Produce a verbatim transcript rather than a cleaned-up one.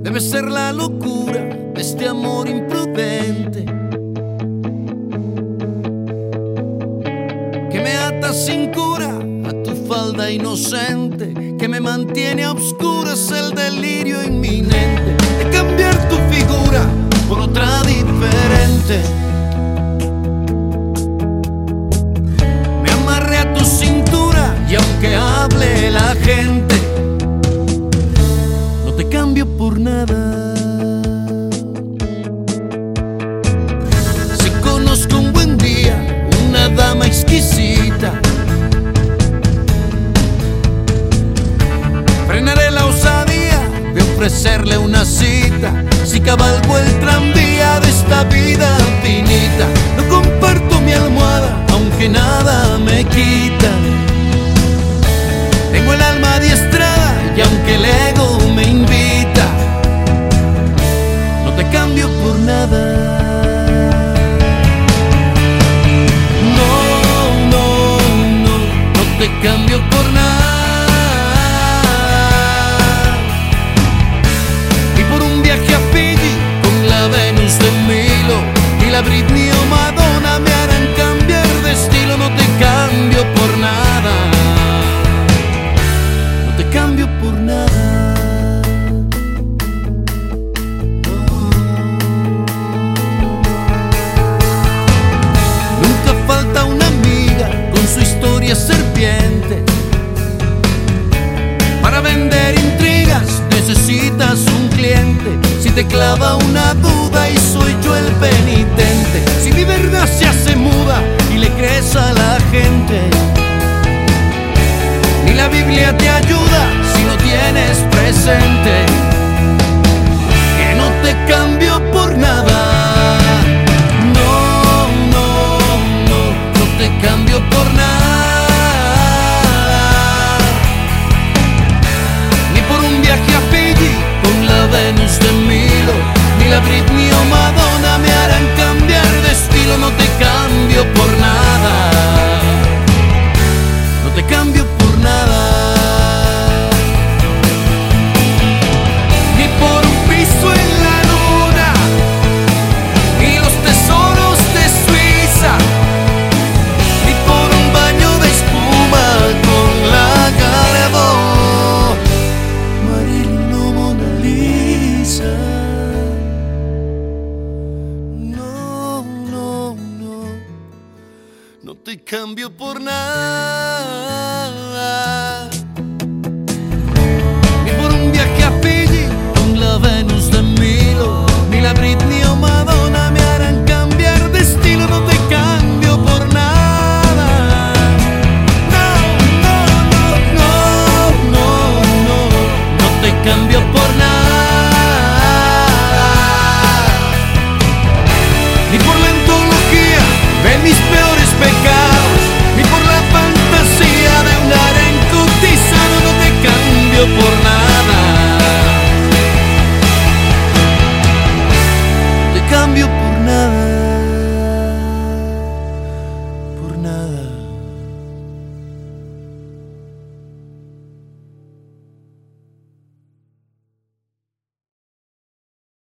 debe ser la locura de este amor imprudente que me ata sin cura a tu falda inocente, que me mantiene a obscuras el delirio inminente de cambiar tu figura por otra diferente. Me amarré a tu cintura y aunque hable la gente, no te cambio por nada. Si conozco un buen día, una dama exquisita, frenaré la osadía de ofrecerle una cita. Si cabalgo el tranvía de esta vida finita, no comparto mi almohada, aunque nada me quita. Tengo el alma adiestrada y aunque el ego me invita, no te cambio por nada. No, no, no, no te cambio por nada. La Britney o Madonna me harán cambiar de estilo. No te cambio por nada, no te cambio por nada. Nunca falta una amiga con su historia serpiente. Para vender intrigas necesitas un cliente. Si te clava una duda y soy yo el penitente, si mi verdad se hace muda y le crees a la gente,